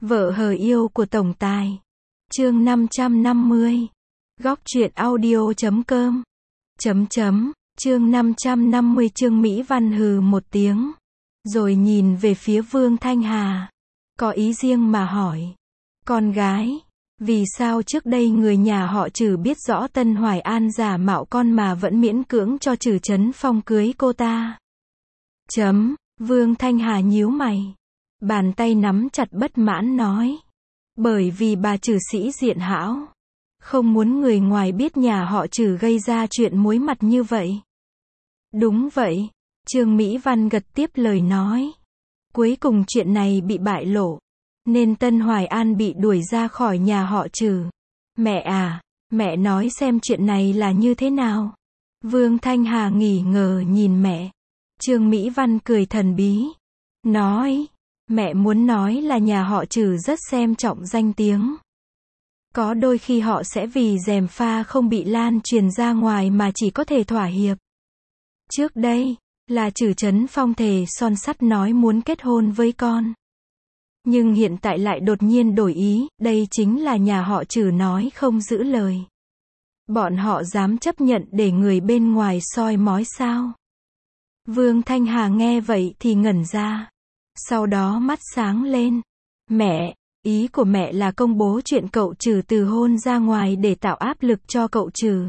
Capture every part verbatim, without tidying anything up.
Vợ hờ yêu của tổng tài. Chương năm trăm năm mươi. Góc truyện audio chấm com. Chấm chấm. Chương năm trăm năm mươi Trương Mỹ Văn hừ một tiếng. Rồi nhìn về phía Vương Thanh Hà. Có ý riêng mà hỏi. Con gái, vì sao trước đây người nhà họ Trử biết rõ Tân Hoài An giả mạo con mà vẫn miễn cưỡng cho Trử Chấn Phong cưới cô ta? Chấm. Vương Thanh Hà nhíu mày. Bàn tay nắm chặt bất mãn nói. Bởi vì bà Trử sĩ diện hão. Không muốn người ngoài biết nhà họ Trử gây ra chuyện muối mặt như vậy. Đúng vậy. Trương Mỹ Văn gật tiếp lời nói. Cuối cùng chuyện này bị bại lộ. Nên Tân Hoài An bị đuổi ra khỏi nhà họ Trử. Mẹ à, mẹ nói xem chuyện này là như thế nào? Vương Thanh Hà nghỉ ngờ nhìn mẹ. Trương Mỹ Văn cười thần bí. Nói, mẹ muốn nói là nhà họ Trử rất xem trọng danh tiếng. Có đôi khi họ sẽ vì gièm pha không bị lan truyền ra ngoài mà chỉ có thể thỏa hiệp. Trước đây, là Trử Chấn Phong thề son sắt nói muốn kết hôn với con. Nhưng hiện tại lại đột nhiên đổi ý, đây chính là nhà họ Trử nói không giữ lời. Bọn họ dám chấp nhận để người bên ngoài soi mói sao? Vương Thanh Hà nghe vậy thì ngẩn ra. Sau đó mắt sáng lên. Mẹ, ý của mẹ là công bố chuyện cậu Trử từ hôn ra ngoài để tạo áp lực cho cậu Trử.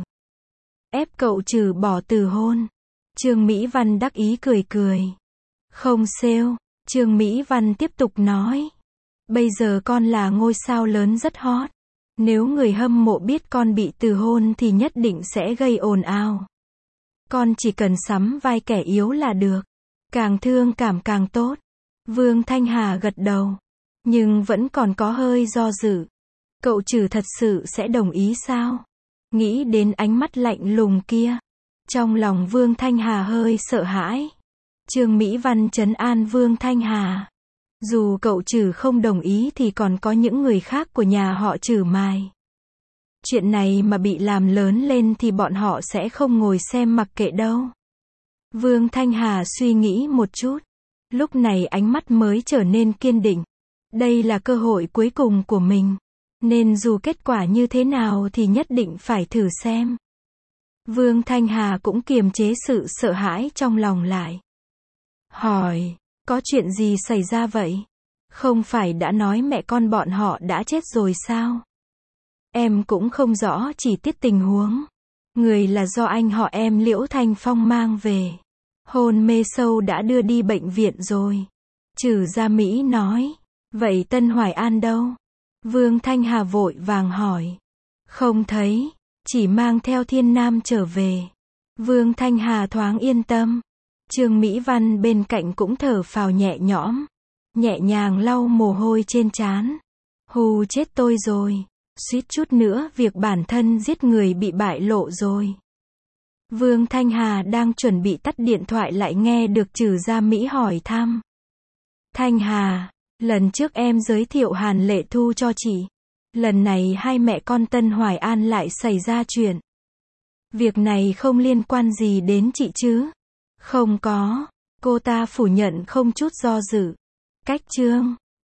Ép cậu Trử bỏ từ hôn. Trương Mỹ Văn đắc ý cười cười. Không xêu. Trương Mỹ Văn tiếp tục nói. Bây giờ con là ngôi sao lớn rất hot. Nếu người hâm mộ biết con bị từ hôn thì nhất định sẽ gây ồn ào. Con chỉ cần sắm vai kẻ yếu là được. Càng thương cảm càng tốt. Vương Thanh Hà gật đầu. Nhưng vẫn còn có hơi do dự. Cậu Trử thật sự sẽ đồng ý sao? Nghĩ đến ánh mắt lạnh lùng kia. Trong lòng Vương Thanh Hà hơi sợ hãi. Trương Mỹ Văn trấn an Vương Thanh Hà. Dù cậu Trử không đồng ý thì còn có những người khác của nhà họ Trử mài. Chuyện này mà bị làm lớn lên thì bọn họ sẽ không ngồi xem mặc kệ đâu. Vương Thanh Hà suy nghĩ một chút. Lúc này ánh mắt mới trở nên kiên định. Đây là cơ hội cuối cùng của mình. Nên dù kết quả như thế nào thì nhất định phải thử xem. Vương Thanh Hà cũng kiềm chế sự sợ hãi trong lòng lại. Hỏi, có chuyện gì xảy ra vậy? Không phải đã nói mẹ con bọn họ đã chết rồi sao? Em cũng không rõ chi tiết tình huống. Người là do anh họ em Liễu Thanh Phong mang về. Hôn mê sâu đã đưa đi bệnh viện rồi. Trử Gia Mỹ nói. Vậy Tân Hoài An đâu? Vương Thanh Hà vội vàng hỏi. Không thấy, chỉ mang theo Thiên Nam trở về. Vương Thanh Hà thoáng yên tâm. Trương Mỹ Văn bên cạnh cũng thở phào nhẹ nhõm. Nhẹ nhàng lau mồ hôi trên trán. Hù chết tôi rồi. Suýt chút nữa việc bản thân giết người bị bại lộ rồi. Vương Thanh Hà đang chuẩn bị tắt điện thoại lại nghe được Trử Gia Mỹ hỏi thăm. Thanh Hà, lần trước em giới thiệu Hàn Lệ Thu cho chị. Lần này hai mẹ con Tân Hoài An lại xảy ra chuyện. Việc này không liên quan gì đến chị chứ? Không có. Cô ta phủ nhận không chút do dự. Cách chương.